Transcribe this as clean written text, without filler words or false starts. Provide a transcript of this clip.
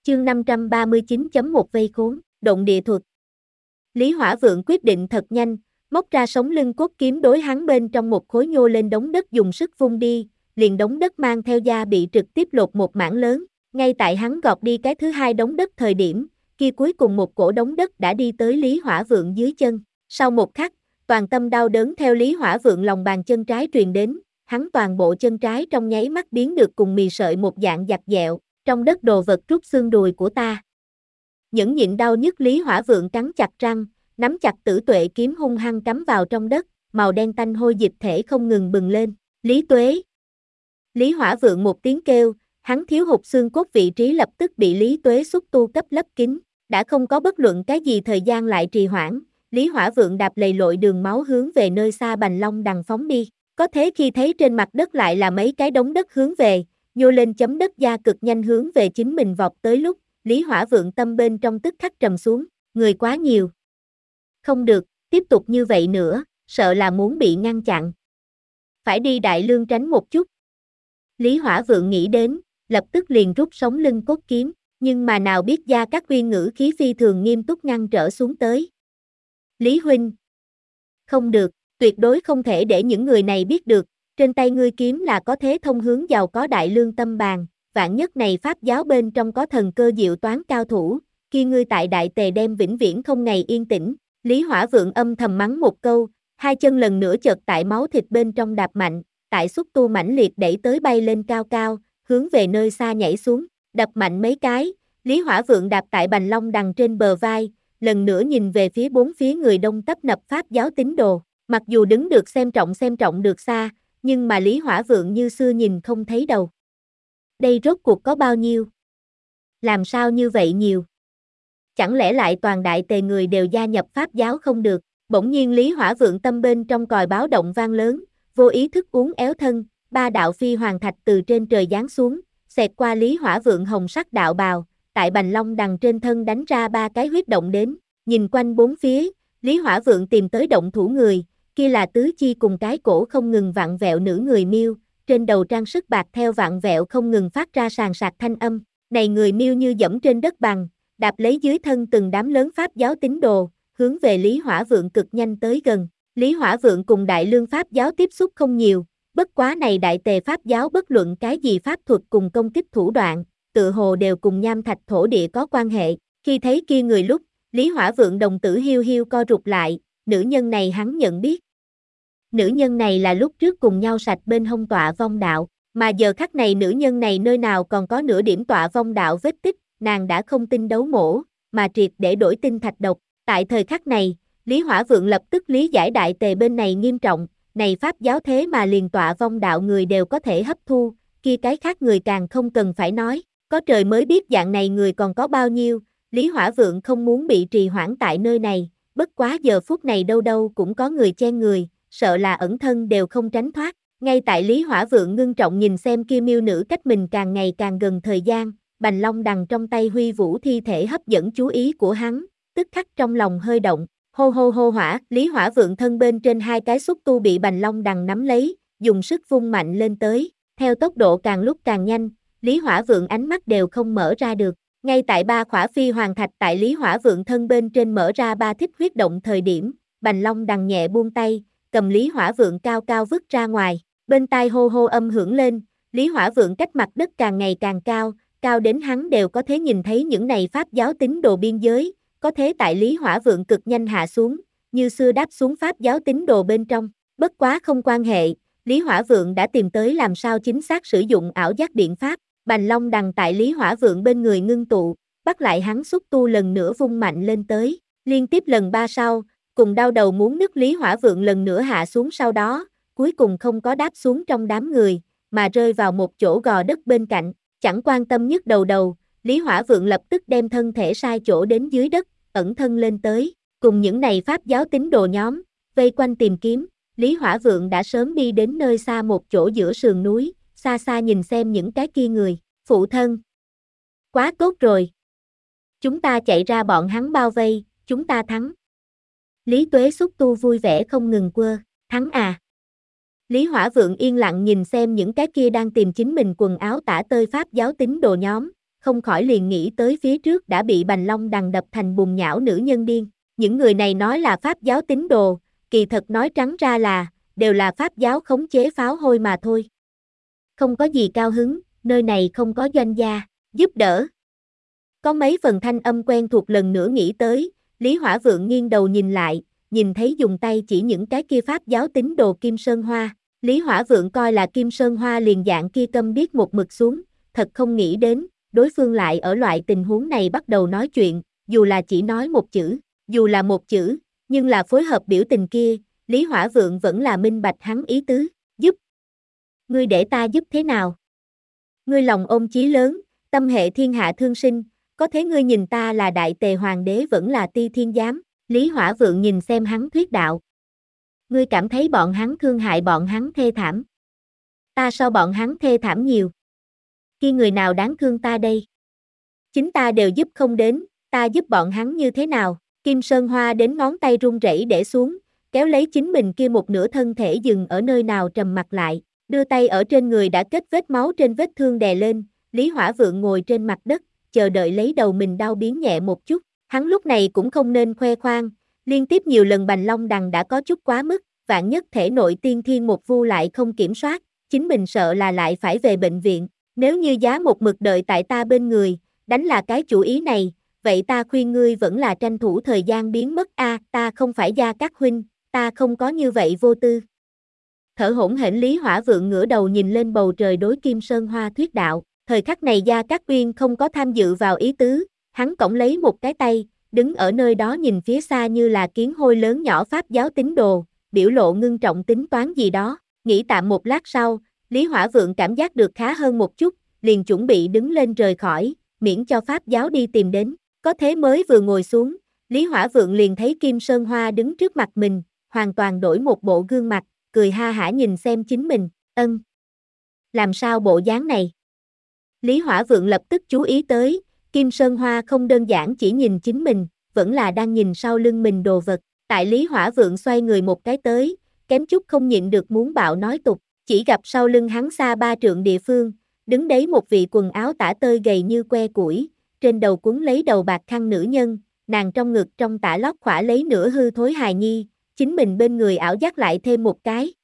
Chương 539.1 Vây khốn, động địa thuật. Lý Hỏa Vượng quyết định thật nhanh, móc ra sống lưng cốt kiếm đối hắn bên trong một khối nhô lên đống đất dùng sức vung đi, liền đống đất mang theo da bị trực tiếp lột một mảng lớn, ngay tại hắn gọt đi cái thứ hai đống đất thời điểm, kia cuối cùng một cổ đống đất đã đi tới Lý Hỏa Vượng dưới chân, sau một khắc, toàn tâm đau đớn theo Lý Hỏa Vượng lòng bàn chân trái truyền đến, hắn toàn bộ chân trái trong nháy mắt biến được cùng mì sợi một dạng dặt dẹo, trong đất đồ vật rút xương đùi của ta. Những nhịn đau nhức Lý Hỏa Vượng cắn chặt răng, nắm chặt Tử Tuệ kiếm hung hăng cắm vào trong đất, màu đen tanh hôi dịch thể không ngừng bừng lên. Lý Tuế. Lý Hỏa Vượng một tiếng kêu, hắn thiếu hụt xương cốt vị trí lập tức bị Lý Tuế xúc tu cấp lấp kín, đã không có bất luận cái gì thời gian lại trì hoãn, Lý Hỏa Vượng đạp lầy lội đường máu hướng về nơi xa Bành Long Đằng phóng đi. Có thế khi thấy trên mặt đất lại là mấy cái đống đất hướng về, nhô lên chấm đất da cực nhanh hướng về chính mình vọt tới lúc, Lý Hỏa Vượng tâm bên trong tức khắc trầm xuống, người quá nhiều. Không được, tiếp tục như vậy nữa, sợ là muốn bị ngăn chặn. Phải đi Đại Lương tránh một chút. Lý Hỏa Vượng nghĩ đến, lập tức liền rút sống lưng cốt kiếm, nhưng mà nào biết Gia Cát Uyên ngữ khí phi thường nghiêm túc ngăn trở xuống tới. Lý huynh. Không được, tuyệt đối không thể để những người này biết được, trên tay ngươi kiếm là có thế thông hướng giàu có Đại Lương tâm bàn, vạn nhất này pháp giáo bên trong có thần cơ diệu toán cao thủ, khi ngươi tại Đại Tề đem vĩnh viễn không ngày yên tĩnh. Lý Hỏa Vượng âm thầm mắng một câu, hai chân lần nữa chợt tại máu thịt bên trong đạp mạnh, tại xúc tu mãnh liệt đẩy tới bay lên cao cao, hướng về nơi xa nhảy xuống, đập mạnh mấy cái, Lý Hỏa Vượng đạp tại Bành Long Đằng trên bờ vai, lần nữa nhìn về phía bốn phía người đông tấp nập pháp giáo tín đồ, mặc dù đứng được xem trọng được xa, nhưng mà Lý Hỏa Vượng như xưa nhìn không thấy đầu. Đây rốt cuộc có bao nhiêu? Làm sao như vậy nhiều? Chẳng lẽ lại toàn Đại Tề người đều gia nhập pháp giáo không được? Bỗng nhiên Lý Hỏa Vượng tâm bên trong còi báo động vang lớn, vô ý thức uốn éo thân, ba đạo phi hoàng thạch từ trên trời giáng xuống, xẹt qua Lý Hỏa Vượng hồng sắc đạo bào, tại Bành Long Đằng trên thân đánh ra ba cái huyết động đến, nhìn quanh bốn phía, Lý Hỏa Vượng tìm tới động thủ người, kia là tứ chi cùng cái cổ không ngừng vặn vẹo nữ người miêu, trên đầu trang sức bạc theo vặn vẹo không ngừng phát ra sàn sạc thanh âm, này người miêu như dẫm trên đất bằng, đạp lấy dưới thân từng đám lớn pháp giáo tín đồ, hướng về Lý Hỏa Vượng cực nhanh tới gần. Lý Hỏa Vượng cùng Đại Lương pháp giáo tiếp xúc không nhiều, bất quá này Đại Tề pháp giáo bất luận cái gì pháp thuật cùng công kích thủ đoạn, tự hồ đều cùng nham thạch thổ địa có quan hệ. Khi thấy kia người lúc, Lý Hỏa Vượng đồng tử hiu hiu co rụt lại, nữ nhân này hắn nhận biết. Nữ nhân này là lúc trước cùng nhau sạch bên hông tọa vong đạo, mà giờ khắc này nữ nhân này nơi nào còn có nửa điểm tọa vong đạo vết tích, nàng đã không tin đấu mổ, mà triệt để đổi tinh thạch độc. Tại thời khắc này, Lý Hỏa Vượng lập tức lý giải Đại Tề bên này nghiêm trọng, này pháp giáo thế mà liền tọa vong đạo người đều có thể hấp thu, kia cái khác người càng không cần phải nói, có trời mới biết dạng này người còn có bao nhiêu, Lý Hỏa Vượng không muốn bị trì hoãn tại nơi này, bất quá giờ phút này đâu đâu cũng có người chen người, sợ là ẩn thân đều không tránh thoát, ngay tại Lý Hỏa Vượng ngưng trọng nhìn xem kia miêu nữ cách mình càng ngày càng gần thời gian, Bành Long Đằng trong tay huy vũ thi thể hấp dẫn chú ý của hắn, tức khắc trong lòng hơi động, hô hô hô hỏa, Lý Hỏa Vượng thân bên trên hai cái xúc tu bị Bành Long Đằng nắm lấy, dùng sức vung mạnh lên tới, theo tốc độ càng lúc càng nhanh, Lý Hỏa Vượng ánh mắt đều không mở ra được, ngay tại ba khỏa phi hoàng thạch tại Lý Hỏa Vượng thân bên trên mở ra ba thích huyết động thời điểm, Bành Long Đằng nhẹ buông tay, cầm Lý Hỏa Vượng cao cao vứt ra ngoài, bên tai hô hô âm hưởng lên, Lý Hỏa Vượng cách mặt đất càng ngày càng cao, cao đến hắn đều có thể nhìn thấy những này pháp giáo tín đồ biên giới, có thế tại Lý Hỏa Vượng cực nhanh hạ xuống, như xưa đáp xuống pháp giáo tín đồ bên trong, bất quá không quan hệ, Lý Hỏa Vượng đã tìm tới làm sao chính xác sử dụng ảo giác điện pháp, Bành Long Đằng tại Lý Hỏa Vượng bên người ngưng tụ, bắt lại hắn xúc tu lần nữa vung mạnh lên tới, liên tiếp lần ba sau, cùng đau đầu muốn nứt Lý Hỏa Vượng lần nữa hạ xuống sau đó, cuối cùng không có đáp xuống trong đám người, mà rơi vào một chỗ gò đất bên cạnh, chẳng quan tâm nhất đầu, Lý Hỏa Vượng lập tức đem thân thể sai chỗ đến dưới đất, ẩn thân lên tới, cùng những này pháp giáo tín đồ nhóm, vây quanh tìm kiếm, Lý Hỏa Vượng đã sớm đi đến nơi xa một chỗ giữa sườn núi, xa xa nhìn xem những cái kia người, phụ thân. Quá tốt rồi. Chúng ta chạy ra bọn hắn bao vây, chúng ta thắng. Lý Tuế xúc tu vui vẻ không ngừng quơ, thắng à. Lý Hỏa Vượng yên lặng nhìn xem những cái kia đang tìm chính mình quần áo tả tơi pháp giáo tín đồ nhóm, không khỏi liền nghĩ tới phía trước đã bị Bành Long Đằng đập thành bùn nhão nữ nhân điên. Những người này nói là Pháp giáo tín đồ, kỳ thật nói trắng ra là, đều là Pháp giáo khống chế pháo hôi mà thôi. Không có gì cao hứng, nơi này không có doanh gia, giúp đỡ. Có mấy phần thanh âm quen thuộc lần nữa nghĩ tới, Lý Hỏa Vượng nghiêng đầu nhìn lại, nhìn thấy dùng tay chỉ những cái kia Pháp giáo tín đồ Kim Sơn Hoa. Lý Hỏa Vượng coi là Kim Sơn Hoa liền dạng kia câm điếc một mực xuống, thật không nghĩ đến, đối phương lại ở loại tình huống này bắt đầu nói chuyện, dù là chỉ nói một chữ, nhưng là phối hợp biểu tình kia, Lý Hỏa Vượng vẫn là minh bạch hắn ý tứ, giúp. Ngươi để ta giúp thế nào? Ngươi lòng ôm chí lớn, tâm hệ thiên hạ thương sinh, có thế ngươi nhìn ta là đại tề hoàng đế vẫn là ti thiên giám, Lý Hỏa Vượng nhìn xem hắn thuyết đạo. Ngươi cảm thấy bọn hắn thương hại bọn hắn thê thảm. Ta so bọn hắn thê thảm nhiều. Khi người nào đáng thương ta đây? Chính ta đều giúp không đến, ta giúp bọn hắn như thế nào? Kim Sơn Hoa đến ngón tay run rẩy để xuống, kéo lấy chính mình kia một nửa thân thể dừng ở nơi nào trầm mặt lại, đưa tay ở trên người đã kết vết máu trên vết thương đè lên, Lý Hỏa Vượng ngồi trên mặt đất, chờ đợi lấy đầu mình đau biến nhẹ một chút, hắn lúc này cũng không nên khoe khoang, liên tiếp nhiều lần Bành Long Đằng đã có chút quá mức, vạn nhất thể nội tiên thiên một vu lại không kiểm soát, chính mình sợ là lại phải về bệnh viện, nếu như giá một mực đợi tại ta bên người, đánh là cái chủ ý này, vậy ta khuyên ngươi vẫn là tranh thủ thời gian biến mất a, ta không phải Gia Cát huynh, ta không có như vậy vô tư. Thở hổn hển Lý Hỏa Vượng ngửa đầu nhìn lên bầu trời đối Kim Sơn Hoa thuyết đạo, thời khắc này Gia Cát Uyên không có tham dự vào ý tứ, hắn cõng lấy một cái tay, đứng ở nơi đó nhìn phía xa như là kiến hôi lớn nhỏ Pháp giáo tín đồ, biểu lộ ngưng trọng tính toán gì đó, nghĩ tạm một lát sau, Lý Hỏa Vượng cảm giác được khá hơn một chút, liền chuẩn bị đứng lên rời khỏi, miễn cho Pháp giáo đi tìm đến, có thế mới vừa ngồi xuống, Lý Hỏa Vượng liền thấy Kim Sơn Hoa đứng trước mặt mình, hoàn toàn đổi một bộ gương mặt, cười ha hả nhìn xem chính mình, làm sao bộ dáng này? Lý Hỏa Vượng lập tức chú ý tới, Kim Sơn Hoa không đơn giản chỉ nhìn chính mình, vẫn là đang nhìn sau lưng mình đồ vật, tại Lý Hỏa Vượng xoay người một cái tới, kém chút không nhịn được muốn bạo nói tục, chỉ gặp sau lưng hắn xa 3 trượng địa phương, đứng đấy một vị quần áo tả tơi gầy như que củi, trên đầu quấn lấy đầu bạc khăn nữ nhân, nàng trong ngực trong tả lót khỏa lấy nửa hư thối hài nhi, chính mình bên người ảo giác lại thêm một cái,